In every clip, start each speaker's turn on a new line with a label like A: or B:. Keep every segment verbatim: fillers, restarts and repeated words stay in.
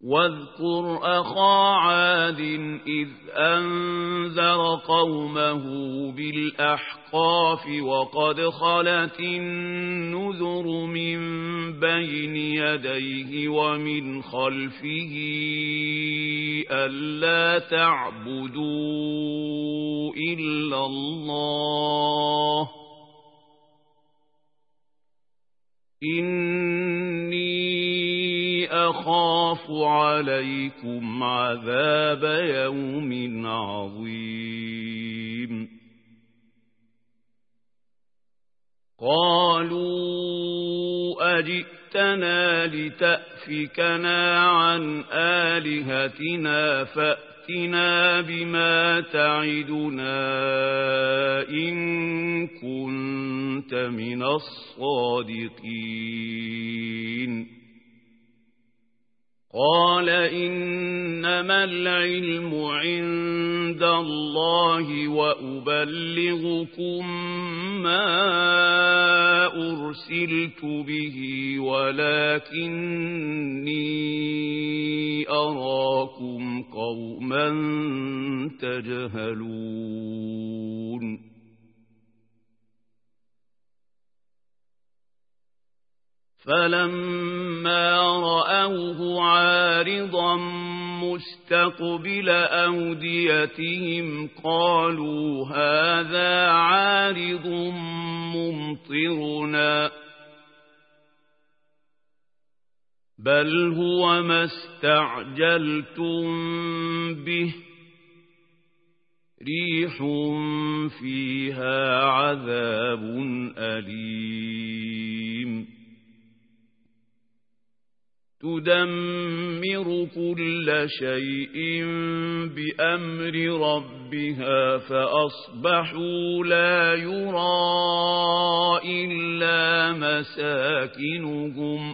A: واذكر أخا عاد إذ أنذر قومه بالأحقاف وقد خلت النذر من بين يديه ومن خلفه ألا تعبدوا إلا الله إني أخاف عليكم عذاب يوم عظيم قالوا أجئتنا لتأفكنا عن آلهتنا فأتنا بما تعدنا إن كنت من الصادقين قال إنما العلم عند الله وأبلغكم ما أرسلت به ولكني أراكم قوما تجهلون فلما رأوه عارضا مستقبل أوديتهم قالوا هذا عارض ممطرنا بل هو ما استعجلتم به ريح فيها عذاب أليم تدمر كل شيء بأمر ربها فأصبحوا لا يرى إلا مساكنهم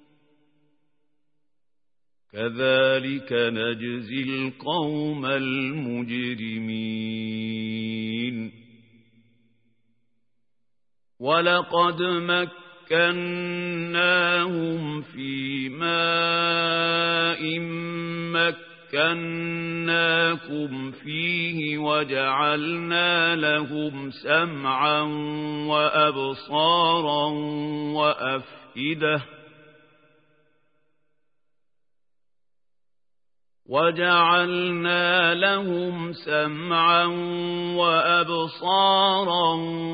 A: كذلك نجزي القوم المجرمين ولقد مكناهم مكناهم في ماء مكناكم فيه وجعلنا لهم سمعا وأبصارا وأفئدة وجعلنا لهم سمعا وأبصارا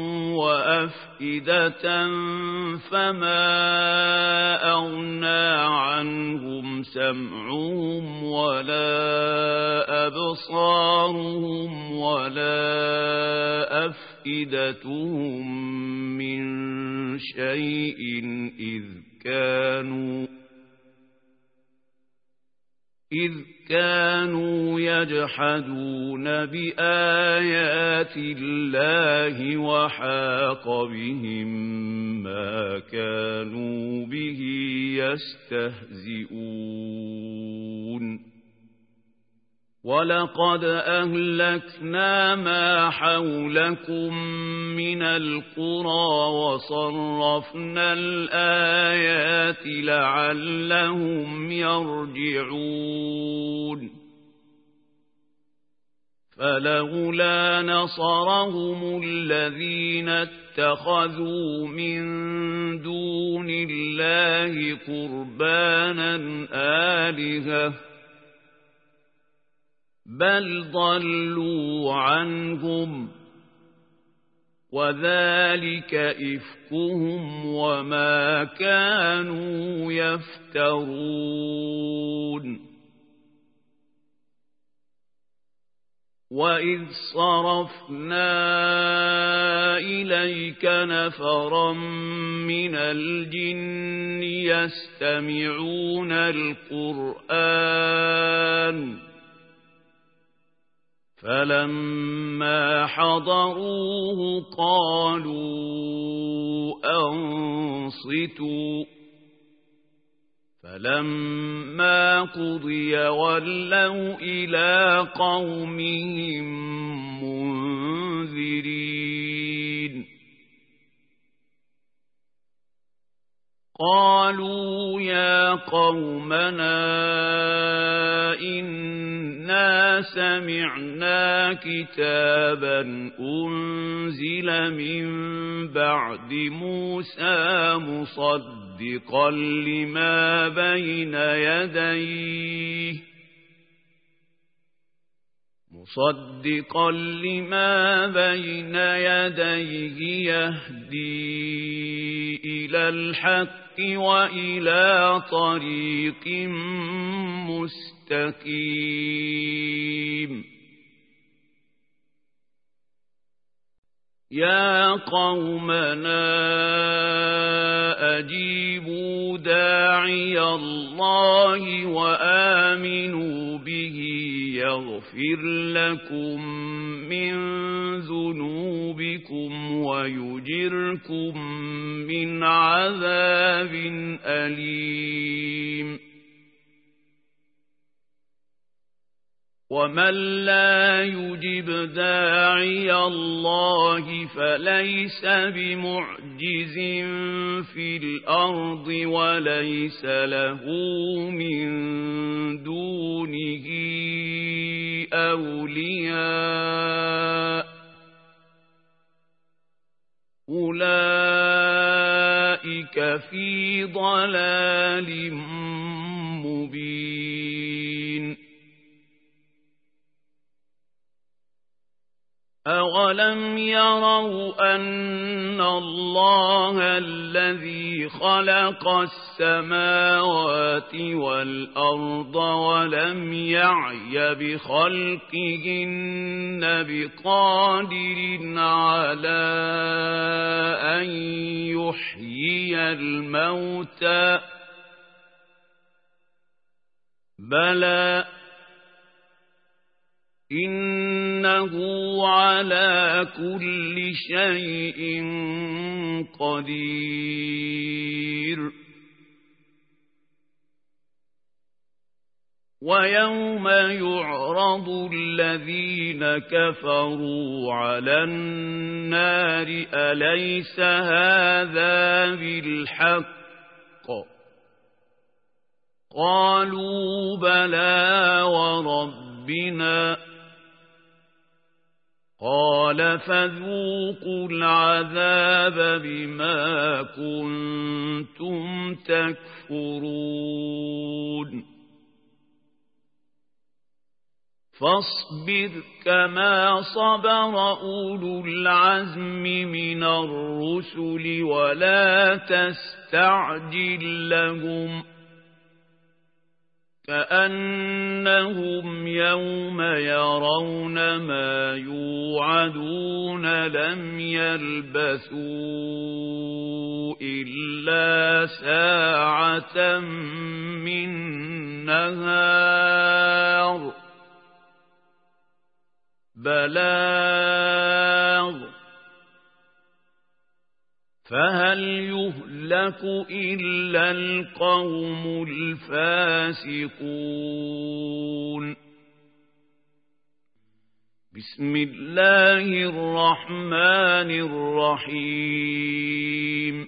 A: وأفئدة فما أغنى عنهم سمعهم ولا أبصارهم ولا أفئدتهم من شيء إذ كانوا إذ كانوا يجحدون بآيات الله وحاق بهم ما كانوا به يستهزئون ولقد أهلكنا ما حولكم من القرى وصرفنا الآيات لعلهم يرجعون فلولا نصرهم الذين اتخذوا من دون الله قربانا آلهة بل ضلوا عنهم وذلك إفكهم وما كانوا يفترون وإذ صرفنا إليك نفرا من الجن يستمعون القرآن فلما حضروه قالوا أنصتوا فلما قضي ولوا إلى قومهم منذرين قالوا يا قومنا إنا سمعنا كتابا أنزل من بعد موسى مصدقا لما بين يديه مصدقا لما بين يديه يهدي إلى الحق وإلى طريق مستقيم يا قومنا أجيبوا داعي الله وآمنوا به يغفر لكم من ذنوبكم ويجركم من عذاب أليم ومن لا يجب داعي الله فليس بمعجز في الأرض وليس له من دونه أولياء أولئك في ضلال مبين أولم يروا أن الله الذي خلق السماوات والأرض ولم يعي بخلقهن بقادر على أن يحيي الموتى بلى إنه على كل شيء قدير ويوم يعرض الذين كفروا على النار أليس هذا بالحق قالوا بلى وربنا قال فذوقوا العذاب بما كنتم تكفرون فاصبر كما صبر أولو العزم من الرسل ولا تستعجل لهم كأنهم يوم يرون ما يوعدون لم يلبثوا إلا ساعة من نهار بلاغ فهل يهلك إلا القوم الفاسقون بسم الله الرحمن الرحيم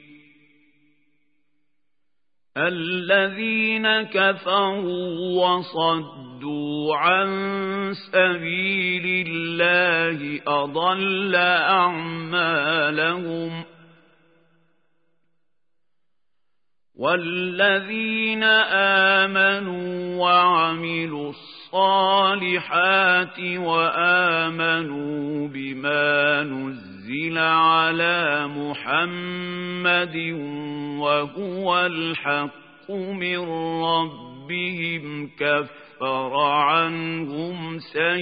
A: الذين كفروا وصدوا عن سبيل الله أضل أعمالهم والذين آمنوا وعملوا الصالحات وآمنوا بما نزل على محمد وهو الحق من ربهم كفر عنهم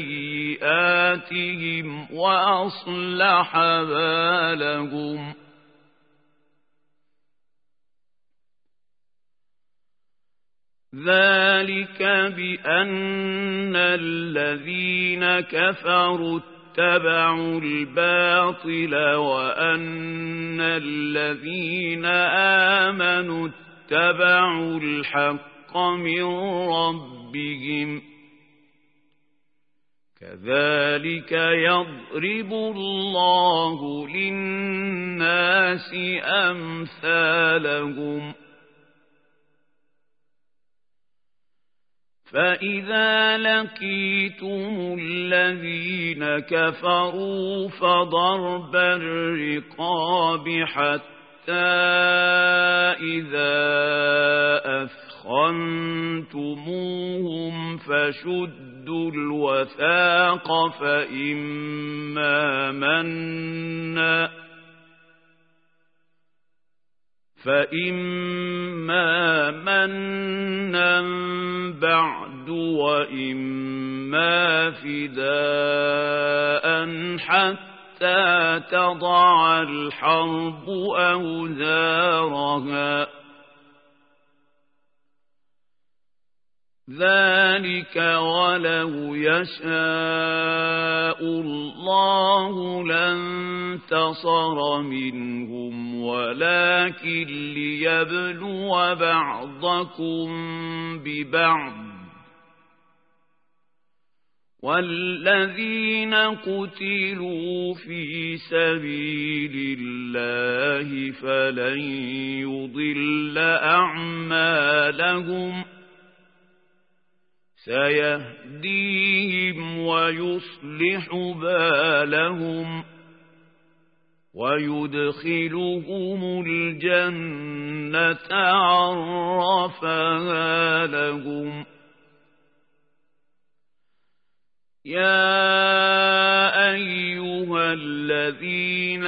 A: سيئاتهم وأصلح بالهم ذلك بأن الذين كفروا اتبعوا الباطل وأن الذين آمنوا اتبعوا الحق من ربهم كذلك يضرب الله للناس أمثالهم فإذا لقيتم الذين كفروا فضرب الرقاب حتى إذا أثخنتموهم فشدوا الوثاق فإما منا فإما منا بعد وإما فداء حتى تضع الحرب أوزارها ذلك ولو يشاء الله لانتصر منهم ولكن ليبلو بعضكم ببعض والذين قتلوا في سبيل الله فلن يضل أعمالهم سيهديهم ويصلح بالهم ويدخلهم الجنة عرفها لهم يا أيها الذين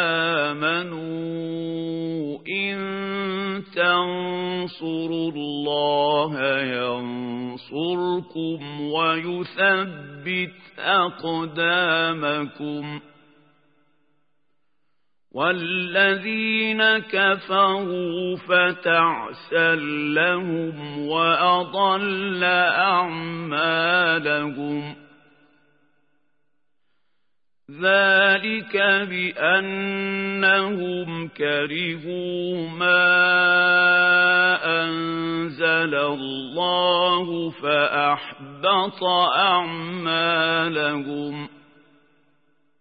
A: آمنوا إن تنصروا الله ينصركم ويثبت أقدامكم والذين كفروا فتعسا لهم وأضل أعمالهم ذلك بأنهم كرهوا ما أنزل الله فأحبط أعمالهم